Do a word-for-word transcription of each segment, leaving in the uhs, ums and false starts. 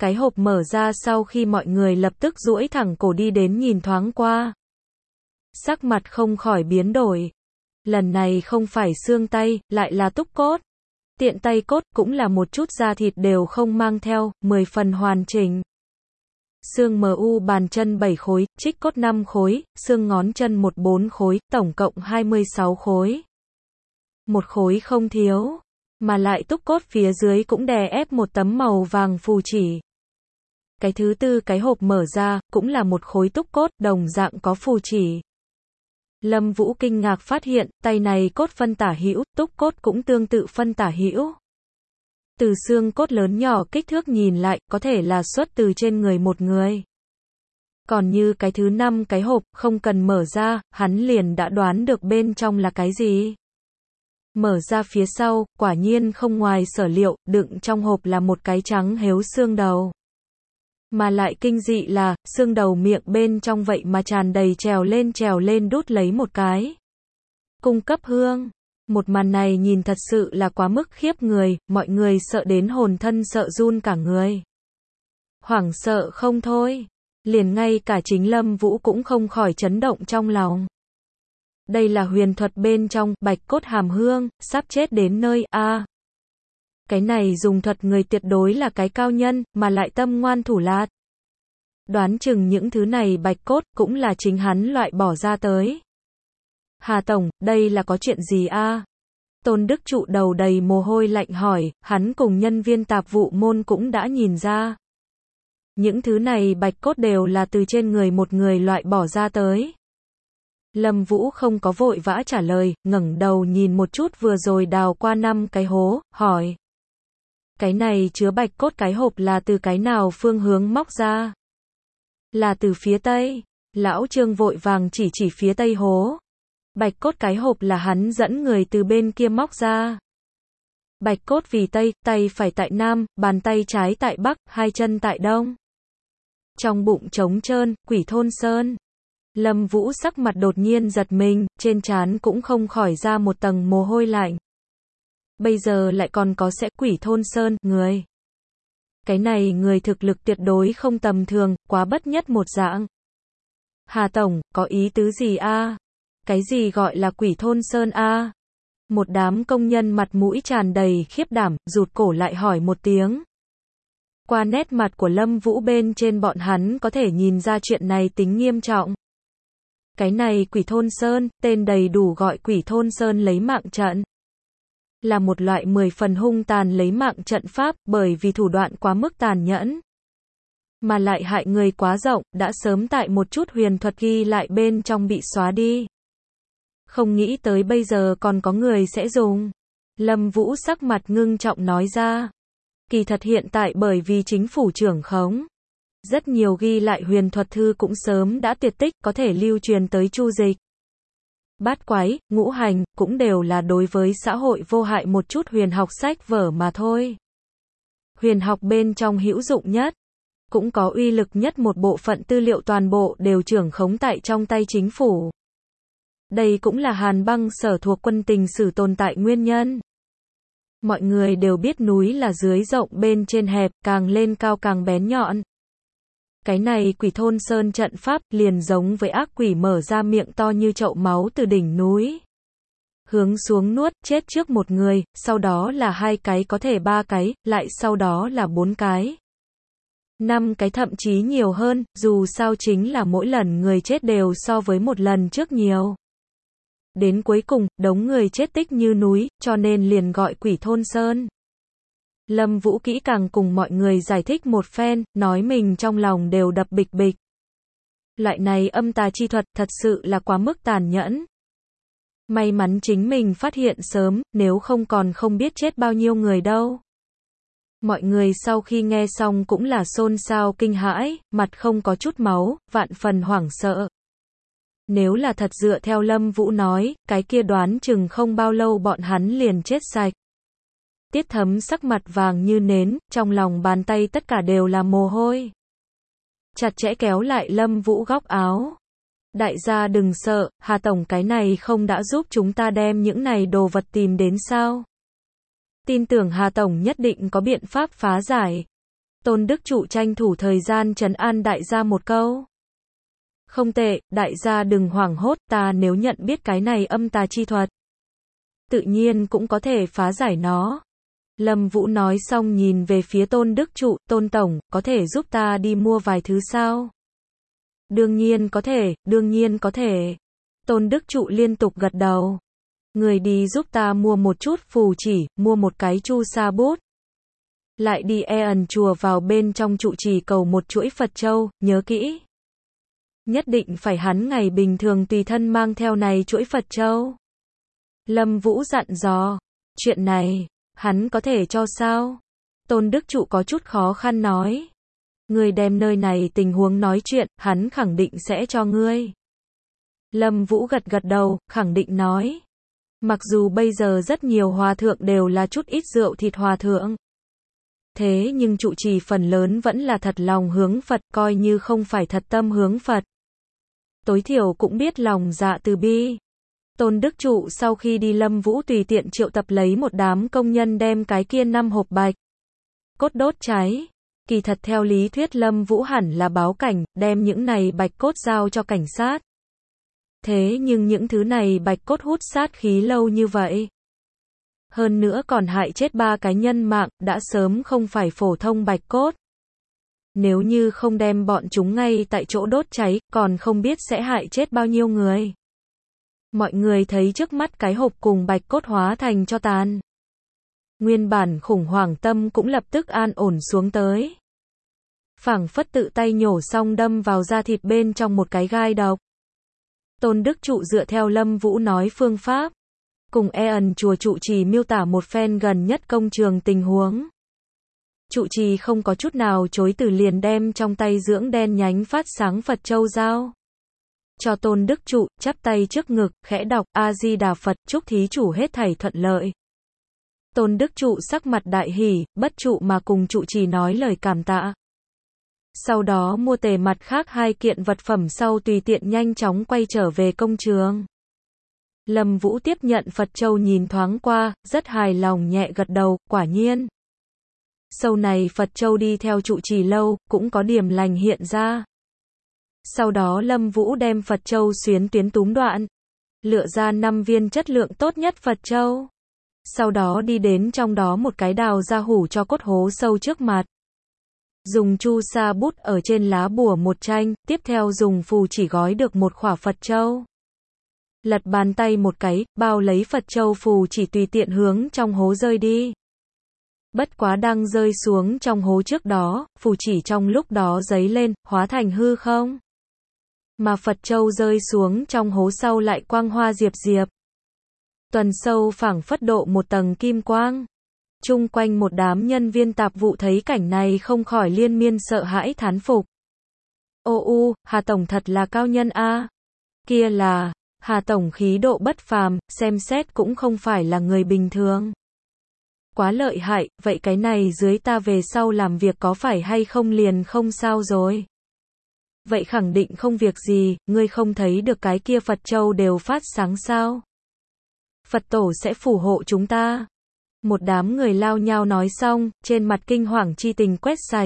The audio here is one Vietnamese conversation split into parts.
Cái hộp mở ra sau khi mọi người lập tức duỗi thẳng cổ đi đến nhìn thoáng qua. Sắc mặt không khỏi biến đổi. Lần này không phải xương tay, lại là túc cốt. Tiện tay cốt cũng là một chút da thịt đều không mang theo, mười phần hoàn chỉnh. Xương mu bàn chân bảy khối, trích cốt năm khối, xương ngón chân một bốn khối, tổng cộng hai mươi sáu khối. Một khối không thiếu, mà lại túc cốt phía dưới cũng đè ép một tấm màu vàng phù chỉ. Cái thứ tư cái hộp mở ra, cũng là một khối túc cốt, đồng dạng có phù chỉ. Lâm Vũ kinh ngạc phát hiện, tay này cốt phân tả hữu, túc cốt cũng tương tự phân tả hữu. Từ xương cốt lớn nhỏ kích thước nhìn lại, có thể là xuất từ trên người một người. Còn như cái thứ năm cái hộp, không cần mở ra, hắn liền đã đoán được bên trong là cái gì. Mở ra phía sau, quả nhiên không ngoài sở liệu, đựng trong hộp là một cái trắng héo xương đầu. Mà lại kinh dị là, xương đầu miệng bên trong vậy mà tràn đầy trèo lên trèo lên đút lấy một cái. Cung cấp hương. Một màn này nhìn thật sự là quá mức khiếp người, mọi người sợ đến hồn thân sợ run cả người. Hoảng sợ không thôi. Liền ngay cả chính Lâm Vũ cũng không khỏi chấn động trong lòng. Đây là huyền thuật bên trong, bạch cốt hàm hương, sắp chết đến nơi, a à. Cái này dùng thuật người tuyệt đối là cái cao nhân, mà lại tâm ngoan thủ lạt. Đoán chừng những thứ này bạch cốt, cũng là chính hắn loại bỏ ra tới. Hà Tổng, đây là có chuyện gì a? À? Tôn Đức Trụ đầu đầy mồ hôi lạnh hỏi, hắn cùng nhân viên tạp vụ môn cũng đã nhìn ra. Những thứ này bạch cốt đều là từ trên người một người loại bỏ ra tới. Lâm Vũ không có vội vã trả lời, ngẩng đầu nhìn một chút vừa rồi đào qua năm cái hố, hỏi. Cái này chứa bạch cốt cái hộp là từ cái nào phương hướng móc ra? Là từ phía tây. Lão Trương vội vàng chỉ chỉ phía tây hố. Bạch cốt cái hộp là hắn dẫn người từ bên kia móc ra. Bạch cốt vì tây, tay phải tại nam, bàn tay trái tại bắc, hai chân tại đông. Trong bụng trống trơn, quỷ thôn sơn. Lâm Vũ sắc mặt đột nhiên giật mình, trên trán cũng không khỏi ra một tầng mồ hôi lạnh. Bây giờ lại còn có sẽ quỷ thôn sơn, người. Cái này người thực lực tuyệt đối không tầm thường, quá bất nhất một dạng. Hà Tổng, có ý tứ gì a? À? Cái gì gọi là quỷ thôn sơn a? À? Một đám công nhân mặt mũi tràn đầy khiếp đảm, rụt cổ lại hỏi một tiếng. Qua nét mặt của Lâm Vũ bên trên bọn hắn có thể nhìn ra chuyện này tính nghiêm trọng. Cái này quỷ thôn sơn, tên đầy đủ gọi quỷ thôn sơn lấy mạng trận. Là một loại mười phần hung tàn lấy mạng trận pháp, bởi vì thủ đoạn quá mức tàn nhẫn. Mà lại hại người quá rộng, đã sớm tại một chút huyền thuật ghi lại bên trong bị xóa đi. Không nghĩ tới bây giờ còn có người sẽ dùng. Lâm Vũ sắc mặt ngưng trọng nói ra. Kỳ thật hiện tại bởi vì chính phủ trưởng khống. Rất nhiều ghi lại huyền thuật thư cũng sớm đã tuyệt tích, có thể lưu truyền tới chu dịch. Bát quái, ngũ hành, cũng đều là đối với xã hội vô hại một chút huyền học sách vở mà thôi. Huyền học bên trong hữu dụng nhất, cũng có uy lực nhất một bộ phận tư liệu toàn bộ đều trưởng khống tại trong tay chính phủ. Đây cũng là Hàn Băng Sở thuộc quân tình sử tồn tại nguyên nhân. Mọi người đều biết núi là dưới rộng bên trên hẹp, càng lên cao càng bén nhọn. Cái này quỷ thôn sơn trận pháp liền giống với ác quỷ mở ra miệng to như chậu máu từ đỉnh núi. Hướng xuống nuốt, chết trước một người, sau đó là hai cái có thể ba cái, lại sau đó là bốn cái. Năm cái thậm chí nhiều hơn, dù sao chính là mỗi lần người chết đều so với một lần trước nhiều. Đến cuối cùng, đống người chết tích như núi, cho nên liền gọi quỷ thôn sơn. Lâm Vũ kỹ càng cùng mọi người giải thích một phen, nói mình trong lòng đều đập bịch bịch. Loại này âm tà chi thuật thật sự là quá mức tàn nhẫn. May mắn chính mình phát hiện sớm, nếu không còn không biết chết bao nhiêu người đâu. Mọi người sau khi nghe xong cũng là xôn xao kinh hãi, mặt không có chút máu, vạn phần hoảng sợ. Nếu là thật dựa theo Lâm Vũ nói, cái kia đoán chừng không bao lâu bọn hắn liền chết sạch. Tiết Thấm sắc mặt vàng như nến, trong lòng bàn tay tất cả đều là mồ hôi. Chặt chẽ kéo lại Lâm Vũ góc áo. Đại gia đừng sợ, Hà Tổng cái này không đã giúp chúng ta đem những này đồ vật tìm đến sao? Tin tưởng Hà Tổng nhất định có biện pháp phá giải. Tôn Đức Trụ tranh thủ thời gian trấn an đại gia một câu. Không tệ, đại gia đừng hoảng hốt, ta nếu nhận biết cái này âm tà chi thuật, tự nhiên cũng có thể phá giải nó. Lâm Vũ nói xong nhìn về phía Tôn Đức Trụ, Tôn Tổng, có thể giúp ta đi mua vài thứ sao? Đương nhiên có thể, đương nhiên có thể. Tôn Đức Trụ liên tục gật đầu. Người đi giúp ta mua một chút phù chỉ, mua một cái chu sa bút. Lại đi e ẩn chùa vào bên trong trụ trì cầu một chuỗi Phật châu, nhớ kỹ. Nhất định phải hắn ngày bình thường tùy thân mang theo này chuỗi Phật châu. Lâm Vũ dặn dò, chuyện này, hắn có thể cho sao? Tôn Đức Trụ có chút khó khăn nói. Ngươi đem nơi này tình huống nói chuyện, hắn khẳng định sẽ cho ngươi. Lâm Vũ gật gật đầu, khẳng định nói. Mặc dù bây giờ rất nhiều hòa thượng đều là chút ít rượu thịt hòa thượng. Thế nhưng trụ trì phần lớn vẫn là thật lòng hướng Phật, coi như không phải thật tâm hướng Phật. Tối thiểu cũng biết lòng dạ từ bi. Tôn Đức Trụ sau khi đi Lâm Vũ tùy tiện triệu tập lấy một đám công nhân đem cái kia năm hộp bạch cốt đốt cháy. Kỳ thật theo lý thuyết Lâm Vũ hẳn là báo cảnh, đem những này bạch cốt giao cho cảnh sát. Thế nhưng những thứ này bạch cốt hút sát khí lâu như vậy. Hơn nữa còn hại chết ba cái nhân mạng, đã sớm không phải phổ thông bạch cốt. Nếu như không đem bọn chúng ngay tại chỗ đốt cháy, còn không biết sẽ hại chết bao nhiêu người. Mọi người thấy trước mắt cái hộp cùng bạch cốt hóa thành tro tàn. Nguyên bản khủng hoảng tâm cũng lập tức an ổn xuống tới. Phảng phất tự tay nhổ xong đâm vào da thịt bên trong một cái gai độc. Tôn Đức Trụ dựa theo Lâm Vũ nói phương pháp, cùng e ẩn chùa trụ trì miêu tả một phen gần nhất công trường tình huống. Trụ trì không có chút nào chối từ liền đem trong tay dưỡng đen nhánh phát sáng Phật châu giao cho Tôn Đức Trụ, chắp tay trước ngực, khẽ đọc A Di Đà Phật, chúc thí chủ hết thảy thuận lợi. Tôn Đức Trụ sắc mặt đại hỉ, bất trụ mà cùng trụ trì nói lời cảm tạ. Sau đó mua tề mặt khác hai kiện vật phẩm sau tùy tiện nhanh chóng quay trở về công trường. Lâm Vũ tiếp nhận Phật châu nhìn thoáng qua, rất hài lòng nhẹ gật đầu, quả nhiên. Sau này Phật châu đi theo trụ trì lâu, cũng có điểm lành hiện ra. Sau đó Lâm Vũ đem Phật châu xuyến tuyến túm đoạn, lựa ra năm viên chất lượng tốt nhất Phật châu. Sau đó đi đến trong đó một cái đào ra hủ cho cốt hố sâu trước mặt. Dùng chu sa bút ở trên lá bùa một tranh, tiếp theo dùng phù chỉ gói được một khỏa Phật châu. Lật bàn tay một cái, bao lấy Phật châu phù chỉ tùy tiện hướng trong hố rơi đi. Bất quá đang rơi xuống trong hố trước đó, phù chỉ trong lúc đó giấy lên, hóa thành hư không. Mà Phật châu rơi xuống trong hố sau lại quang hoa diệp diệp. Tuần sâu phảng phất độ một tầng kim quang. Chung quanh một đám nhân viên tạp vụ thấy cảnh này không khỏi liên miên sợ hãi thán phục. Ô u, Hà Tổng thật là cao nhân a. Kia là, Hà Tổng khí độ bất phàm, xem xét cũng không phải là người bình thường. Quá lợi hại, vậy cái này dưới ta về sau làm việc có phải hay không liền không sao rồi. Vậy khẳng định không việc gì, ngươi không thấy được cái kia Phật châu đều phát sáng sao. Phật tổ sẽ phù hộ chúng ta. Một đám người lao nhao nói xong, trên mặt kinh hoàng chi tình quét sạch.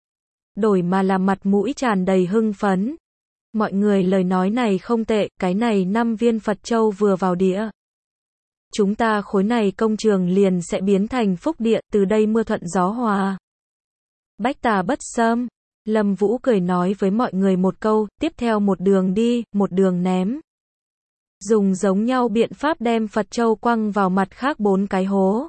Đổi mà là mặt mũi tràn đầy hưng phấn. Mọi người lời nói này không tệ, cái này năm viên Phật châu vừa vào địa. Chúng ta khối này công trường liền sẽ biến thành phúc địa, từ đây mưa thuận gió hòa. Bách tà bất xâm. Lâm Vũ cười nói với mọi người một câu, tiếp theo một đường đi, một đường ném. Dùng giống nhau biện pháp đem Phật châu quăng vào mặt khác bốn cái hố.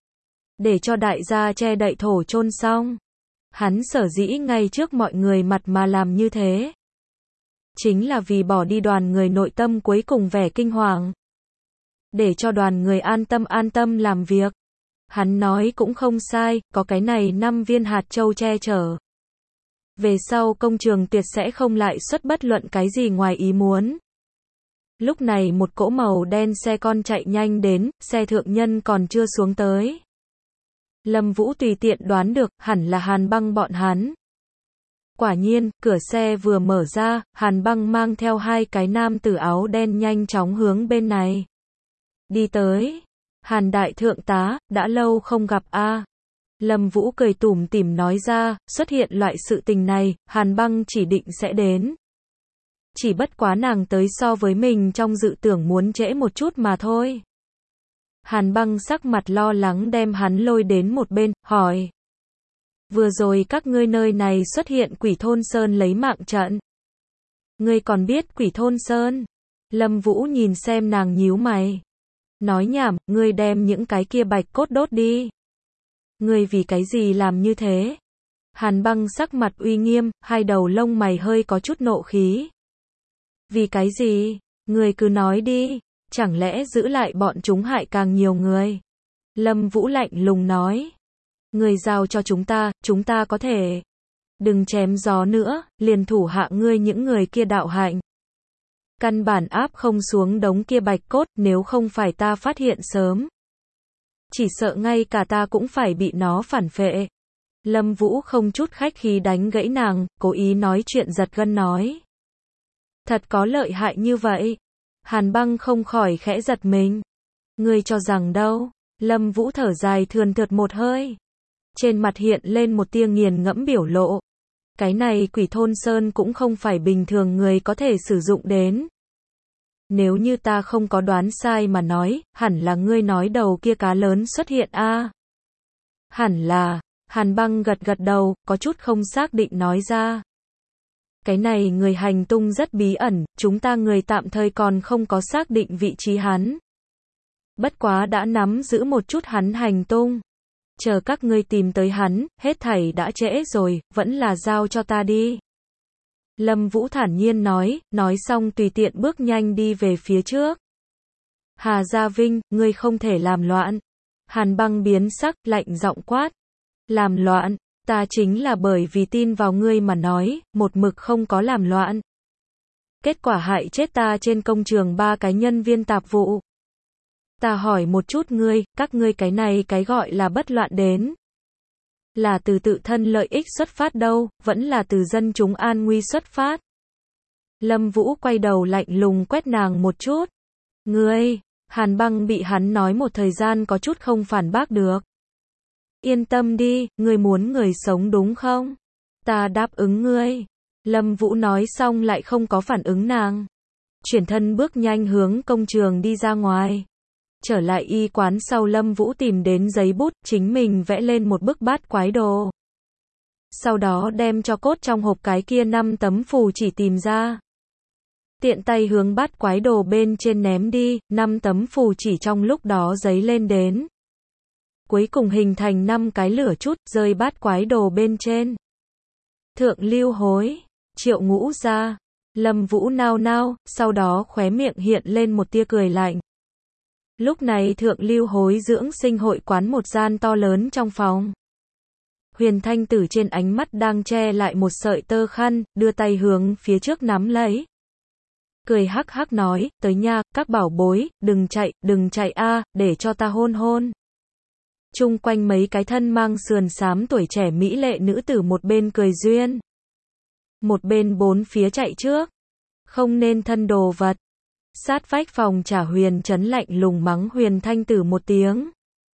Để cho đại gia che đậy thổ chôn xong. Hắn sở dĩ ngay trước mọi người mặt mà làm như thế. Chính là vì bỏ đi đoàn người nội tâm cuối cùng vẻ kinh hoàng. Để cho đoàn người an tâm an tâm làm việc. Hắn nói cũng không sai, có cái này năm viên hạt châu che chở. Về sau công trường tuyệt sẽ không lại xuất bất luận cái gì ngoài ý muốn. Lúc này một cỗ màu đen xe con chạy nhanh đến, xe thượng nhân còn chưa xuống tới. Lâm Vũ tùy tiện đoán được, hẳn là Hàn Băng bọn hắn. Quả nhiên, cửa xe vừa mở ra, Hàn Băng mang theo hai cái nam tử áo đen nhanh chóng hướng bên này. Đi tới. Hàn đại thượng tá, đã lâu không gặp a. Lâm Vũ cười tủm tỉm nói ra, xuất hiện loại sự tình này, Hàn Băng chỉ định sẽ đến. Chỉ bất quá nàng tới so với mình trong dự tưởng muốn trễ một chút mà thôi. Hàn Băng sắc mặt lo lắng đem hắn lôi đến một bên, hỏi. Vừa rồi các ngươi nơi này xuất hiện Quỷ Thôn Sơn lấy mạng trận. Ngươi còn biết Quỷ Thôn Sơn? Lâm Vũ nhìn xem nàng nhíu mày. Nói nhảm, ngươi đem những cái kia bạch cốt đốt đi. Ngươi vì cái gì làm như thế? Hàn Băng sắc mặt uy nghiêm, hai đầu lông mày hơi có chút nộ khí. Vì cái gì? Ngươi cứ nói đi, chẳng lẽ giữ lại bọn chúng hại càng nhiều người? Lâm Vũ lạnh lùng nói. Ngươi giao cho chúng ta, chúng ta có thể. Đừng chém gió nữa, liền thủ hạ ngươi những người kia đạo hạnh. Căn bản áp không xuống đống kia bạch cốt, nếu không phải ta phát hiện sớm. Chỉ sợ ngay cả ta cũng phải bị nó phản phệ. Lâm Vũ không chút khách khí đánh gãy nàng, cố ý nói chuyện giật gân nói. Thật có lợi hại như vậy. Hàn Băng không khỏi khẽ giật mình. Ngươi cho rằng đâu? Lâm Vũ thở dài thườn thượt một hơi. Trên mặt hiện lên một tia nghiền ngẫm biểu lộ. Cái này Quỷ Thôn Sơn cũng không phải bình thường người có thể sử dụng đến. Nếu như ta không có đoán sai mà nói, hẳn là ngươi nói đầu kia cá lớn xuất hiện a. À? Hẳn là, Hàn Băng gật gật đầu, có chút không xác định nói ra. Cái này người hành tung rất bí ẩn, chúng ta người tạm thời còn không có xác định vị trí hắn. Bất quá đã nắm giữ một chút hắn hành tung. Chờ các ngươi tìm tới hắn, hết thảy đã trễ rồi, vẫn là giao cho ta đi. Lâm Vũ thản nhiên nói, nói xong tùy tiện bước nhanh đi về phía trước. Hà Gia Vinh, ngươi không thể làm loạn. Hàn Băng biến sắc, lạnh giọng quát. Làm loạn, ta chính là bởi vì tin vào ngươi mà nói, một mực không có làm loạn. Kết quả hại chết ta trên công trường ba cái nhân viên tạp vụ. Ta hỏi một chút ngươi, các ngươi cái này cái gọi là bất loạn đến. Là từ tự thân lợi ích xuất phát đâu, vẫn là từ dân chúng an nguy xuất phát. Lâm Vũ quay đầu lạnh lùng quét nàng một chút. Ngươi, Hàn Băng bị hắn nói một thời gian có chút không phản bác được. Yên tâm đi, ngươi muốn người sống đúng không? Ta đáp ứng ngươi. Lâm Vũ nói xong lại không có phản ứng nàng. Chuyển thân bước nhanh hướng công trường đi ra ngoài. Trở lại y quán sau Lâm Vũ tìm đến giấy bút, chính mình vẽ lên một bức bát quái đồ. Sau đó đem cho cốt trong hộp cái kia năm tấm phù chỉ tìm ra. Tiện tay hướng bát quái đồ bên trên ném đi, năm tấm phù chỉ trong lúc đó giấy lên đến. Cuối cùng hình thành năm cái lửa chút, rơi bát quái đồ bên trên. Thượng Lưu Hối, Triệu Ngũ Gia, Lâm Vũ nao nao, sau đó khóe miệng hiện lên một tia cười lạnh. Lúc này Thượng Lưu Hối dưỡng sinh hội quán một gian to lớn trong phòng. Huyền Thanh Tử trên ánh mắt đang che lại một sợi tơ khăn, đưa tay hướng phía trước nắm lấy. Cười hắc hắc nói, tới nha, các bảo bối, đừng chạy, đừng chạy a, để cho ta hôn hôn. Chung quanh mấy cái thân mang sườn xám tuổi trẻ mỹ lệ nữ tử một bên cười duyên. Một bên bốn phía chạy trước. Không nên thân đồ vật. Sát vách phòng trả Huyền Trấn lạnh lùng mắng Huyền Thanh Tử một tiếng.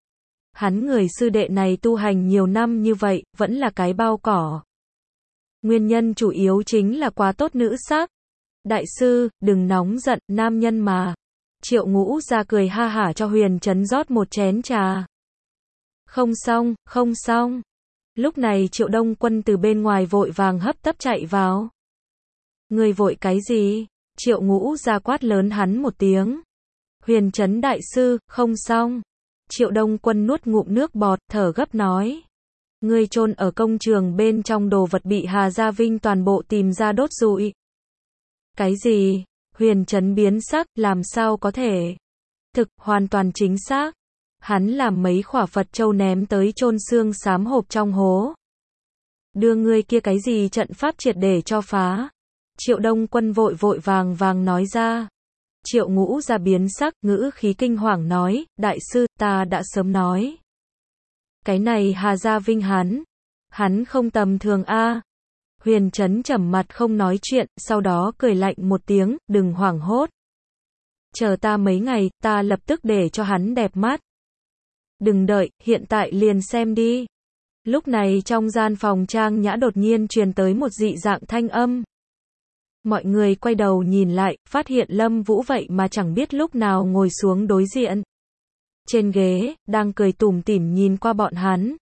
Hắn người sư đệ này tu hành nhiều năm như vậy, vẫn là cái bao cỏ. Nguyên nhân chủ yếu chính là quá tốt nữ sắc. Đại sư, đừng nóng giận, nam nhân mà. Triệu Ngũ ra cười ha hả cho Huyền Trấn rót một chén trà. Không xong, không xong. Lúc này Triệu Đông Quân từ bên ngoài vội vàng hấp tấp chạy vào. Người vội cái gì? Triệu Ngũ ra quát lớn hắn một tiếng. Huyền Trấn đại sư, không xong. Triệu Đông Quân nuốt ngụm nước bọt, thở gấp nói. Ngươi chôn ở công trường bên trong đồ vật bị Hà Gia Vinh toàn bộ tìm ra đốt rụi. Cái gì? Huyền Trấn biến sắc, làm sao có thể? Thực, hoàn toàn chính xác. Hắn làm mấy khỏa Phật châu ném tới chôn xương xám hộp trong hố. Đưa ngươi kia cái gì trận pháp triệt để cho phá. Triệu Đông Quân vội vội vàng vàng nói ra. Triệu Ngũ ra biến sắc, ngữ khí kinh hoàng nói, đại sư, ta đã sớm nói. Cái này Hà Gia Vinh hắn. Hắn không tầm thường a. Huyền Trấn trầm mặt không nói chuyện, sau đó cười lạnh một tiếng, đừng hoảng hốt. Chờ ta mấy ngày, ta lập tức để cho hắn đẹp mắt. Đừng đợi, hiện tại liền xem đi. Lúc này trong gian phòng trang nhã đột nhiên truyền tới một dị dạng thanh âm. Mọi người quay đầu nhìn lại, phát hiện Lâm Vũ vậy mà chẳng biết lúc nào ngồi xuống đối diện. Trên ghế, đang cười tủm tỉm nhìn qua bọn hắn.